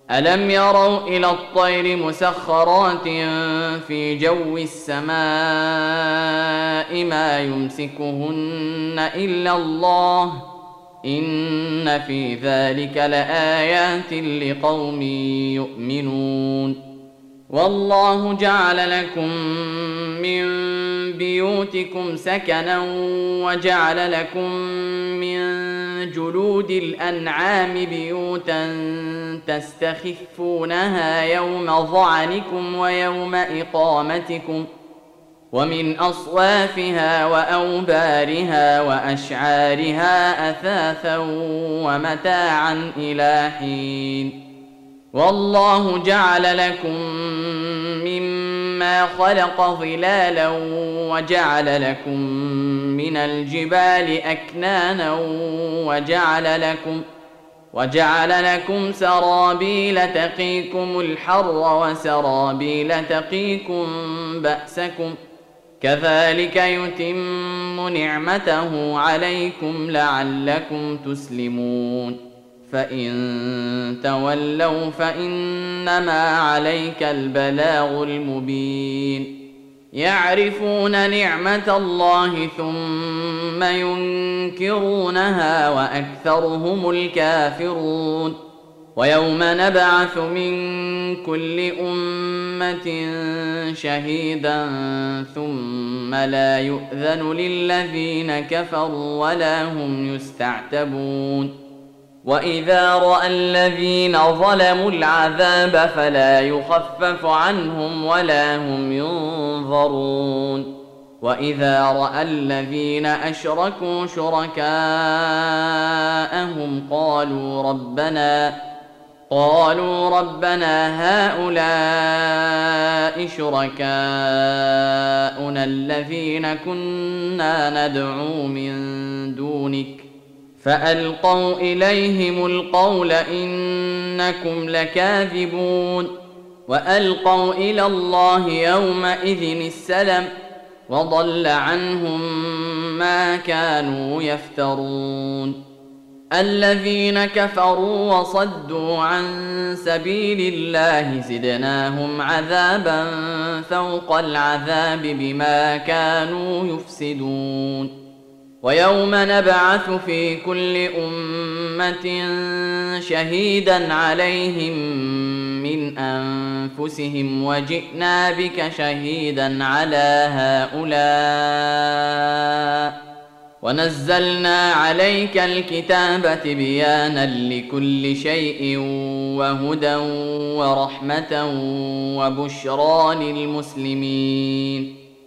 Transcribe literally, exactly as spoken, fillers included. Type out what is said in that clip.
ألم يروا إلى الطير مسخرات في جو السماء ما يمسكهن إلا الله إن في ذلك لآيات لقوم يؤمنون والله جعل لكم من بيوتكم سكنا وجعل لكم من جلود الأنعام بيوتا تستخفونها يوم ظعنكم ويوم إقامتكم ومن أصوافها وأوبارها وأشعارها أثاثا ومتاعا إلى حين والله جعل لكم مما خلق ظلالا وجعل لكم من الجبال أكنانا وجعل لكم وجعل لكم سرابيل تقيكم الحر وسرابيل تقيكم بأسكم كذلك يتم نعمته عليكم لعلكم تسلمون فإن تولوا فإنما عليك البلاغ المبين يعرفون نعمة الله ثم ينكرونها وأكثرهم الكافرون ويوم نبعث من كل أمة شهيدا ثم لا يؤذن للذين كفروا ولا هم يستعتبون وإذا رأى الذين ظلموا العذاب فلا يخفف عنهم ولا هم ينظرون وإذا رأى الذين أشركوا شركاءهم قالوا ربنا قالوا ربنا هؤلاء شركاؤنا الذين كنا ندعو من دونك فألقوا إليهم القول إنكم لكاذبون وألقوا إلى الله يومئذ السلم وضل عنهم ما كانوا يفترون الذين كفروا وصدوا عن سبيل الله زدناهم عذابا فوق العذاب بما كانوا يفسدون ويوم نبعث في كل أمة شهيدا عليهم من أنفسهم وجئنا بك شهيدا على هؤلاء ونزلنا عليك الكتاب بيانا لكل شيء وهدى ورحمة وبشرى للمسلمين